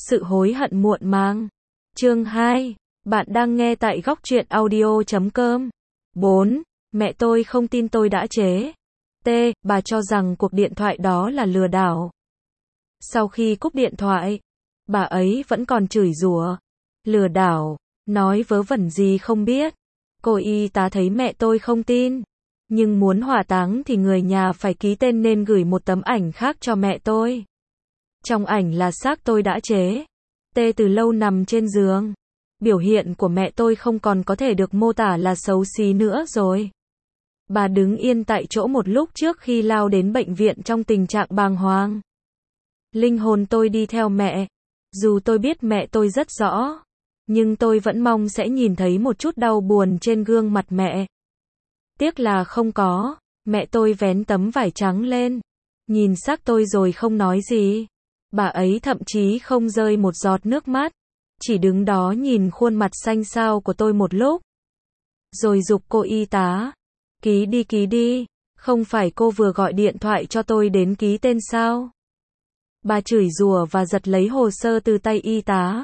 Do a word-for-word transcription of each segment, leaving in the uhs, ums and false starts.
Sự hối hận muộn màng. Chương hai. Bạn đang nghe tại góc truyện audio chấm com. bốn. Mẹ tôi không tin tôi đã chế. T. Bà cho rằng cuộc điện thoại đó là lừa đảo. Sau khi cúp điện thoại, bà ấy vẫn còn chửi rủa. Lừa đảo, nói vớ vẩn gì không biết. Cô y tá thấy mẹ tôi không tin. Nhưng muốn hỏa táng thì người nhà phải ký tên nên gửi một tấm ảnh khác cho mẹ tôi. Trong ảnh là xác tôi đã chế. T từ lâu nằm trên giường. Biểu hiện của mẹ tôi không còn có thể được mô tả là xấu xí nữa rồi. Bà đứng yên tại chỗ một lúc trước khi lao đến bệnh viện trong tình trạng bàng hoàng. Linh hồn tôi đi theo mẹ. Dù tôi biết mẹ tôi rất rõ, nhưng tôi vẫn mong sẽ nhìn thấy một chút đau buồn trên gương mặt mẹ. Tiếc là không có. Mẹ tôi vén tấm vải trắng lên, nhìn xác tôi rồi không nói gì. Bà ấy thậm chí không rơi một giọt nước mắt, chỉ đứng đó nhìn khuôn mặt xanh xao của tôi một lúc. Rồi giục cô y tá, ký đi ký đi, không phải cô vừa gọi điện thoại cho tôi đến ký tên sao? Bà chửi rủa và giật lấy hồ sơ từ tay y tá,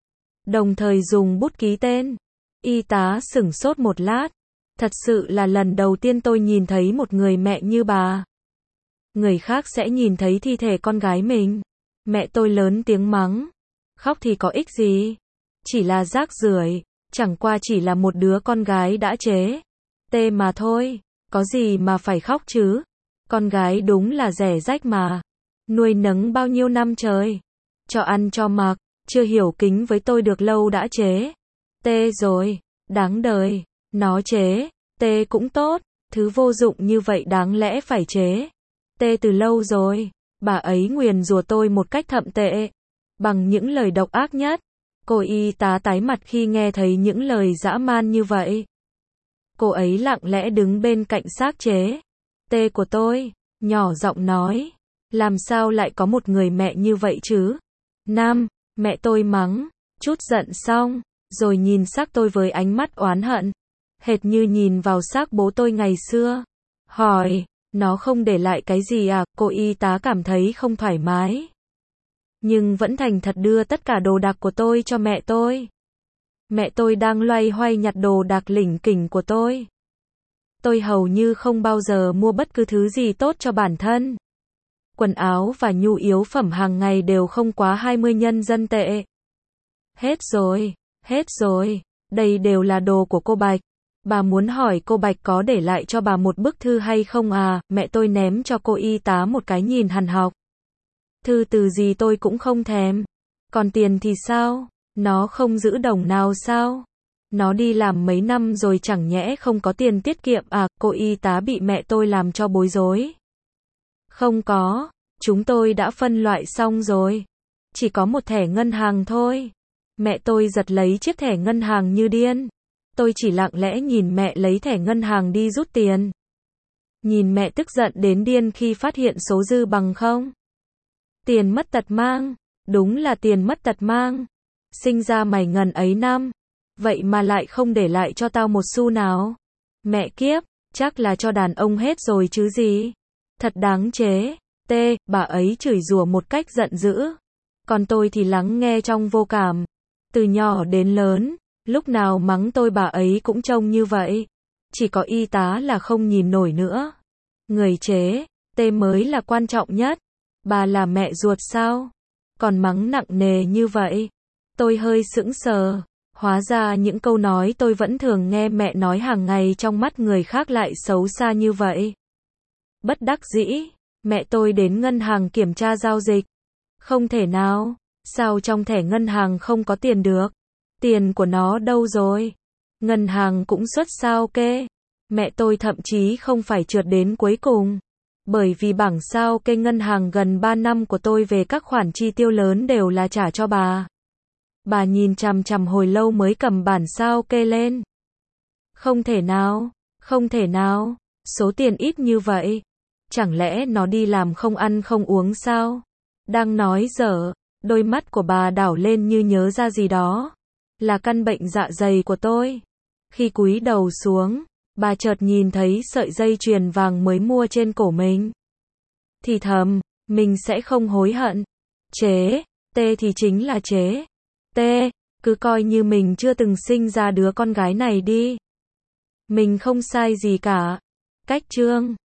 đồng thời dùng bút ký tên. Y tá sửng sốt một lát. Thật sự là lần đầu tiên tôi nhìn thấy một người mẹ như bà. Người khác sẽ nhìn thấy thi thể con gái mình. Mẹ tôi lớn tiếng mắng. Khóc thì có ích gì? Chỉ là rác rưởi, chẳng qua chỉ là một đứa con gái đã chế. Tê mà thôi, có gì mà phải khóc chứ? Con gái đúng là rẻ rách mà. Nuôi nấng bao nhiêu năm trời. Cho ăn cho mặc, chưa hiểu kính với tôi được lâu đã chế. Tê rồi, đáng đời. Nó chế, tê cũng tốt, thứ vô dụng như vậy đáng lẽ phải chế. Tê từ lâu rồi, bà ấy nguyền rủa tôi một cách thậm tệ, bằng những lời độc ác nhất. Cô y tá tái mặt khi nghe thấy những lời dã man như vậy. Cô ấy lặng lẽ đứng bên cạnh xác chế. Tê của tôi, nhỏ giọng nói, làm sao lại có một người mẹ như vậy chứ? Nam, mẹ tôi mắng, chút giận xong, rồi nhìn xác tôi với ánh mắt oán hận. Hệt như nhìn vào xác bố tôi ngày xưa. Hỏi, nó không để lại cái gì à? Cô y tá cảm thấy không thoải mái, nhưng vẫn thành thật đưa tất cả đồ đạc của tôi cho mẹ tôi. Mẹ tôi đang loay hoay nhặt đồ đạc lỉnh kỉnh của tôi. Tôi hầu như không bao giờ mua bất cứ thứ gì tốt cho bản thân. Quần áo và nhu yếu phẩm hàng ngày đều không quá hai mươi nhân dân tệ. Hết rồi, hết rồi, đây đều là đồ của cô Bạch. Bà muốn hỏi cô Bạch có để lại cho bà một bức thư hay không à? Mẹ tôi ném cho cô y tá một cái nhìn hằn học. Thư từ gì tôi cũng không thèm. Còn tiền thì sao? Nó không giữ đồng nào sao? Nó đi làm mấy năm rồi chẳng nhẽ không có tiền tiết kiệm à? Cô y tá bị mẹ tôi làm cho bối rối. Không có, chúng tôi đã phân loại xong rồi. Chỉ có một thẻ ngân hàng thôi. Mẹ tôi giật lấy chiếc thẻ ngân hàng như điên. Tôi chỉ lặng lẽ nhìn mẹ lấy thẻ ngân hàng đi rút tiền. Nhìn mẹ tức giận đến điên khi phát hiện số dư bằng không. Tiền mất tật mang, đúng là tiền mất tật mang. Sinh ra mày ngần ấy năm, vậy mà lại không để lại cho tao một xu nào. Mẹ kiếp, chắc là cho đàn ông hết rồi chứ gì. Thật đáng chế. T, bà ấy chửi rủa một cách giận dữ. Còn tôi thì lắng nghe trong vô cảm. Từ nhỏ đến lớn, lúc nào mắng tôi bà ấy cũng trông như vậy. Chỉ có y tá là không nhìn nổi nữa. Người chế, tê mới là quan trọng nhất. Bà là mẹ ruột sao? Còn mắng nặng nề như vậy. Tôi hơi sững sờ. Hóa ra những câu nói tôi vẫn thường nghe mẹ nói hàng ngày trong mắt người khác lại xấu xa như vậy. Bất đắc dĩ, mẹ tôi đến ngân hàng kiểm tra giao dịch. Không thể nào, sao trong thẻ ngân hàng không có tiền được? Tiền của nó đâu rồi? Ngân hàng cũng xuất sao kê. Mẹ tôi thậm chí không phải trượt đến cuối cùng. Bởi vì bảng sao kê ngân hàng gần ba năm của tôi về các khoản chi tiêu lớn đều là trả cho bà. Bà nhìn chằm chằm hồi lâu mới cầm bản sao kê lên. Không thể nào, không thể nào, số tiền ít như vậy. Chẳng lẽ nó đi làm không ăn không uống sao? Đang nói dở, đôi mắt của bà đảo lên như nhớ ra gì đó. Là căn bệnh dạ dày của tôi. Khi cúi đầu xuống, bà chợt nhìn thấy sợi dây chuyền vàng mới mua trên cổ mình. Thì thầm, mình sẽ không hối hận. Chế, T thì chính là chế. T, cứ coi như mình chưa từng sinh ra đứa con gái này đi. Mình không sai gì cả. Cách chương